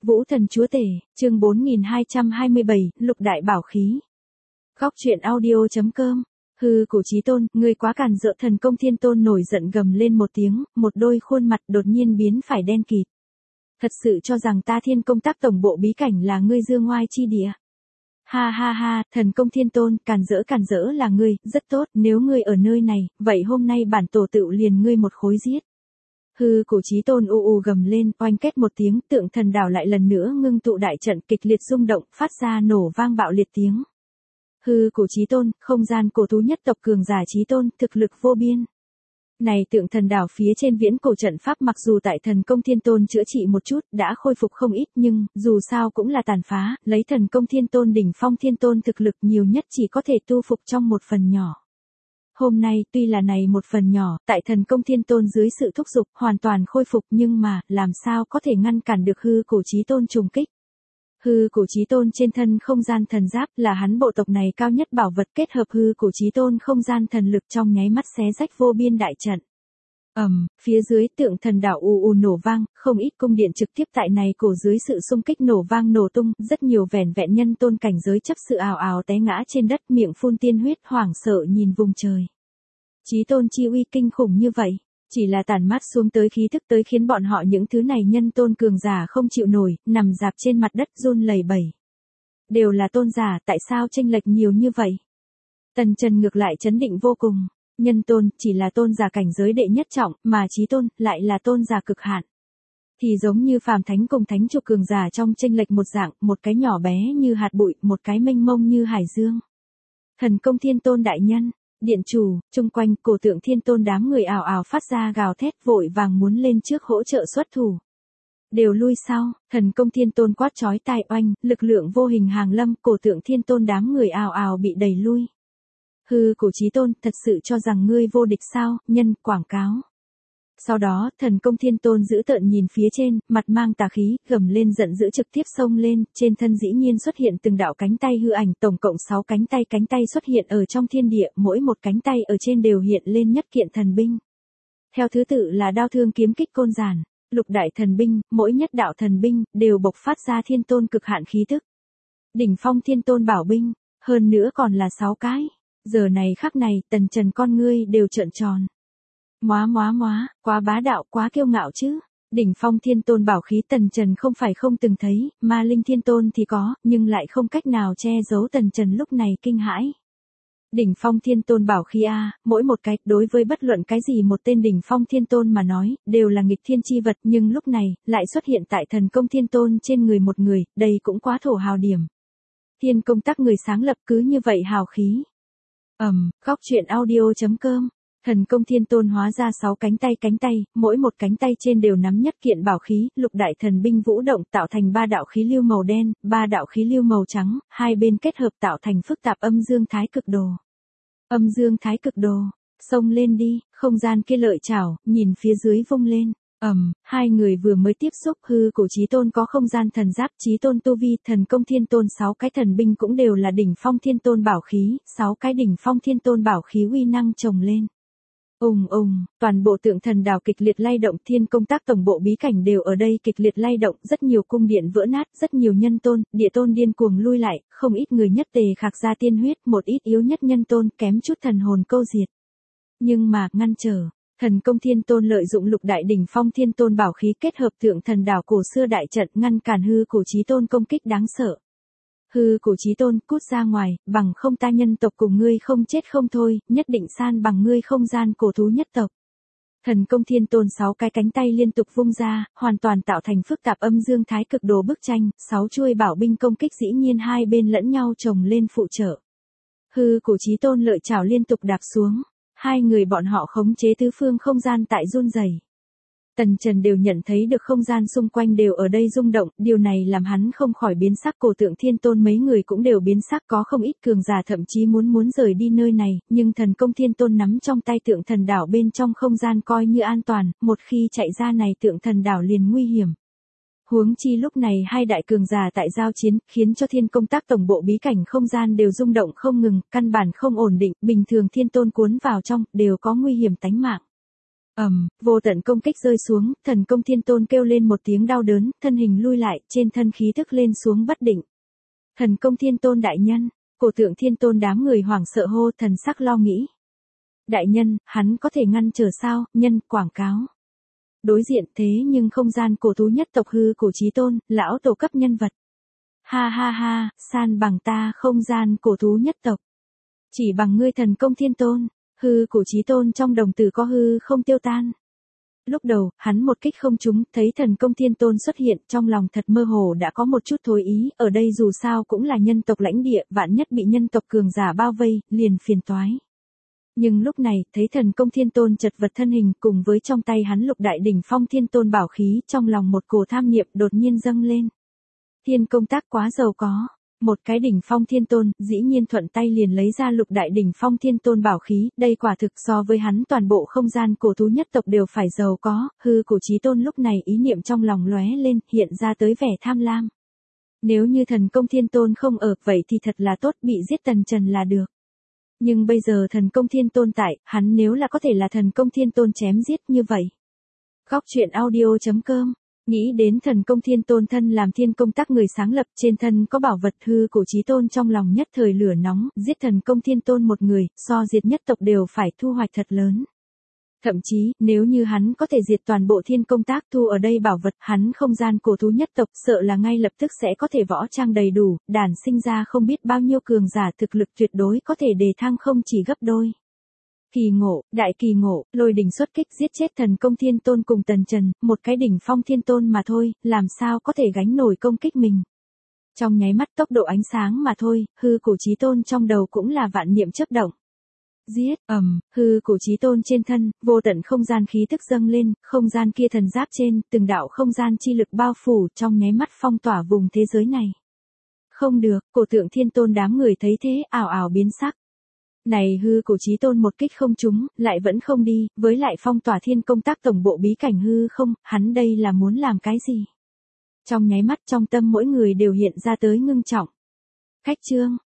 Vũ thần chúa tể, chương 4227, lục đại bảo khí. Góc truyện audio.com. Hư Cổ Chí Tôn, ngươi quá càn rỡ. Thần Công Thiên Tôn nổi giận gầm lên một tiếng, một đôi khuôn mặt đột nhiên biến phải đen kịt. Thật sự cho rằng ta Thiên Công Tác tổng bộ bí cảnh là ngươi dương ngoai chi địa? Ha ha ha, Thần Công Thiên Tôn, càn rỡ là ngươi, rất tốt, nếu ngươi ở nơi này, vậy hôm nay bản tổ tựu liền ngươi một khối giết. Hư Cổ Chí Tôn u gầm lên, oanh két một tiếng, Tượng Thần Đảo lại lần nữa ngưng tụ đại trận kịch liệt rung động, phát ra nổ vang bạo liệt tiếng. Hư Cổ Chí Tôn, không gian cổ thú nhất tộc cường giả Chí Tôn, thực lực vô biên. Này Tượng Thần Đảo phía trên viễn cổ trận pháp mặc dù tại Thần Công Thiên Tôn chữa trị một chút, đã khôi phục không ít nhưng, dù sao cũng là tàn phá, lấy Thần Công Thiên Tôn đỉnh phong Thiên Tôn thực lực nhiều nhất chỉ có thể tu phục trong một phần nhỏ. Hôm nay tuy là này một phần nhỏ, tại Thần Công Thiên Tôn dưới sự thúc giục hoàn toàn khôi phục nhưng mà, làm sao có thể ngăn cản được Hư Cổ Chí Tôn trùng kích. Hư Cổ Chí Tôn trên thân không gian thần giáp là hắn bộ tộc này cao nhất bảo vật, kết hợp Hư Cổ Chí Tôn không gian thần lực trong nháy mắt xé rách vô biên đại trận. Phía dưới Tượng Thần Đảo nổ vang, không ít cung điện trực tiếp tại này cổ dưới sự xung kích nổ vang nổ tung, rất nhiều vẻn vẹn nhân tôn cảnh giới chấp sự ào ào té ngã trên đất, miệng phun tiên huyết, hoảng sợ nhìn vùng trời. Chí Tôn chi uy kinh khủng như vậy, chỉ là tản mát xuống tới khí thức tới khiến bọn họ những thứ này nhân tôn cường giả không chịu nổi, nằm dạp trên mặt đất run lẩy bẩy. Đều là tôn giả, tại sao chênh lệch nhiều như vậy? Tần Trần ngược lại chấn định vô cùng. Nhân tôn chỉ là tôn giả cảnh giới đệ nhất trọng, mà Chí Tôn lại là tôn giả cực hạn. Thì giống như phàm thánh cùng thánh trục cường giả trong chênh lệch một dạng, một cái nhỏ bé như hạt bụi, một cái mênh mông như hải dương. Thần Công Thiên Tôn đại nhân, điện chủ, chung quanh cổ Tượng Thiên Tôn đám người ào ào phát ra gào thét vội vàng muốn lên trước hỗ trợ xuất thủ. Đều lui sau, Thần Công Thiên Tôn quát chói tai oanh, lực lượng vô hình hàng lâm, cổ Tượng Thiên Tôn đám người ào ào bị đẩy lui. Hư Cổ Chí Tôn, thật sự cho rằng ngươi vô địch sao, nhân, quảng cáo. Sau đó, Thần Công Thiên Tôn giữ tợn nhìn phía trên, mặt mang tà khí, gầm lên giận dữ trực tiếp xông lên, trên thân dĩ nhiên xuất hiện từng đạo cánh tay hư ảnh, tổng cộng 6 cánh tay xuất hiện ở trong thiên địa, mỗi một cánh tay ở trên đều hiện lên nhất kiện thần binh. Theo thứ tự là đao thương kiếm kích côn giản, lục đại thần binh, mỗi nhất đạo thần binh, đều bộc phát ra thiên tôn cực hạn khí tức. Đỉnh phong thiên tôn bảo binh, hơn nữa còn là 6 cái. Giờ này khắc này, Tần Trần con ngươi đều trợn tròn. Quá bá đạo, quá kiêu ngạo chứ. Đỉnh phong thiên tôn bảo khí Tần Trần không phải không từng thấy, ma linh thiên tôn thì có, nhưng lại không cách nào che giấu Tần Trần lúc này kinh hãi. Đỉnh phong thiên tôn bảo khí mỗi một cái, đối với bất luận cái gì một tên đỉnh phong thiên tôn mà nói, đều là nghịch thiên chi vật, nhưng lúc này, lại xuất hiện tại Thần Công Thiên Tôn trên người một người, đây cũng quá thổ hào điểm. Thiên Công Tác người sáng lập cứ như vậy hào khí. Góc truyện audio.com. Thần Công Thiên Tôn hóa ra 6 cánh tay, mỗi một cánh tay trên đều nắm nhất kiện bảo khí, lục đại thần binh vũ động tạo thành 3 đạo khí lưu màu đen, 3 đạo khí lưu màu trắng, hai bên kết hợp tạo thành phức tạp âm dương thái cực đồ. Âm dương thái cực đồ, xông lên đi, không gian kia lợi chảo, nhìn phía dưới vung lên. Hai người vừa mới tiếp xúc, Hư Cổ Chí Tôn có không gian thần giáp, Chí Tôn tu vi, Thần Công Thiên Tôn 6 cái thần binh cũng đều là đỉnh phong thiên tôn bảo khí, 6 cái đỉnh phong thiên tôn bảo khí uy năng chồng lên. Toàn bộ Tượng Thần Đảo kịch liệt lay động, Thiên Công Tác tổng bộ bí cảnh đều ở đây kịch liệt lay động, rất nhiều cung điện vỡ nát, rất nhiều nhân tôn, địa tôn điên cuồng lui lại, không ít người nhất tề khạc ra tiên huyết, một ít yếu nhất nhân tôn kém chút thần hồn câu diệt. Nhưng mà, ngăn trở. Thần Công Thiên Tôn lợi dụng lục đại đỉnh phong thiên tôn bảo khí kết hợp Tượng Thần Đảo cổ xưa đại trận ngăn cản Hư Cổ Chí Tôn công kích đáng sợ. Hư Cổ Chí Tôn, cút ra ngoài, bằng không ta nhân tộc cùng ngươi không chết không thôi, nhất định san bằng ngươi không gian cổ thú nhất tộc. Thần Công Thiên Tôn 6 cái cánh tay liên tục vung ra, hoàn toàn tạo thành phức tạp âm dương thái cực đồ bức tranh, 6 chuôi bảo binh công kích dĩ nhiên hai bên lẫn nhau chồng lên phụ trợ. Hư Cổ Chí Tôn lợi chảo liên tục đạp xuống. Hai người bọn họ khống chế tứ phương không gian tại run rẩy. Tần Trần đều nhận thấy được không gian xung quanh đều ở đây rung động, điều này làm hắn không khỏi biến sắc, cổ Tượng Thiên Tôn mấy người cũng đều biến sắc, có không ít cường giả thậm chí muốn rời đi nơi này, nhưng Thần Công Thiên Tôn nắm trong tay Tượng Thần Đảo bên trong không gian coi như an toàn, một khi chạy ra này Tượng Thần Đảo liền nguy hiểm. Huống chi lúc này hai đại cường giả tại giao chiến, khiến cho Thiên Công Tác tổng bộ bí cảnh không gian đều rung động không ngừng, căn bản không ổn định, bình thường thiên tôn cuốn vào trong, đều có nguy hiểm tánh mạng. Vô tận công kích rơi xuống, thần công thiên tôn kêu lên một tiếng đau đớn, thân hình lui lại, trên thân khí tức lên xuống bất định. Thần công thiên tôn đại nhân, cổ tượng thiên tôn đám người hoảng sợ hô, thần sắc lo nghĩ. Đại nhân, hắn có thể ngăn trở sao, nhân, quảng cáo. Đối diện thế nhưng không gian cổ thú nhất tộc hư cổ chí tôn, lão tổ cấp nhân vật. Ha ha ha, san bằng ta không gian cổ thú nhất tộc. Chỉ bằng ngươi thần công thiên tôn, hư cổ chí tôn trong đồng tử có hư không tiêu tan. Lúc đầu, hắn một kích không trúng, thấy thần công thiên tôn xuất hiện, trong lòng thật mơ hồ đã có một chút thối ý, ở đây dù sao cũng là nhân tộc lãnh địa, vạn nhất bị nhân tộc cường giả bao vây, liền phiền toái. Nhưng lúc này, thấy thần công thiên tôn chật vật thân hình cùng với trong tay hắn lục đại đỉnh phong thiên tôn bảo khí, trong lòng một cổ tham niệm đột nhiên dâng lên. Thiên công tác quá giàu có. Một cái đỉnh phong thiên tôn, dĩ nhiên thuận tay liền lấy ra lục đại đỉnh phong thiên tôn bảo khí, đây quả thực so với hắn toàn bộ không gian cổ thú nhất tộc đều phải giàu có, hư cổ chí tôn lúc này ý niệm trong lòng lóe lên, hiện ra tới vẻ tham lam. Nếu như thần công thiên tôn không ở, vậy thì thật là tốt, bị giết tần trần là được. Nhưng bây giờ thần công thiên tôn tại, hắn nếu là có thể là thần công thiên tôn chém giết như vậy. Góc truyện audio.com Nghĩ đến thần công thiên tôn thân làm thiên công tác người sáng lập, trên thân có bảo vật, hư cổ chí tôn trong lòng nhất thời lửa nóng, giết thần công thiên tôn một người, so diệt nhất tộc đều phải thu hoạch thật lớn. Thậm chí, nếu như hắn có thể diệt toàn bộ thiên công tác thu ở đây bảo vật, hắn không gian cổ thú nhất tộc sợ là ngay lập tức sẽ có thể võ trang đầy đủ, đàn sinh ra không biết bao nhiêu cường giả, thực lực tuyệt đối có thể đề thăng không chỉ gấp đôi. Kỳ ngộ, đại kỳ ngộ, lôi đỉnh xuất kích giết chết thần công thiên tôn cùng tần trần, một cái đỉnh phong thiên tôn mà thôi, làm sao có thể gánh nổi công kích mình. Trong nháy mắt tốc độ ánh sáng mà thôi, hư cổ chí tôn trong đầu cũng là vạn niệm chớp động. Giết, hư cổ chí tôn trên thân, vô tận không gian khí tức dâng lên, không gian kia thần giáp trên, từng đạo không gian chi lực bao phủ, trong nháy mắt phong tỏa vùng thế giới này. Không được, cổ tượng thiên tôn đám người thấy thế, ảo ảo biến sắc. Này hư cổ chí tôn một kích không trúng, lại vẫn không đi, với lại phong tỏa thiên công tác tổng bộ bí cảnh hư không, hắn đây là muốn làm cái gì? Trong nháy mắt trong tâm mỗi người đều hiện ra tới ngưng trọng. Khách trương,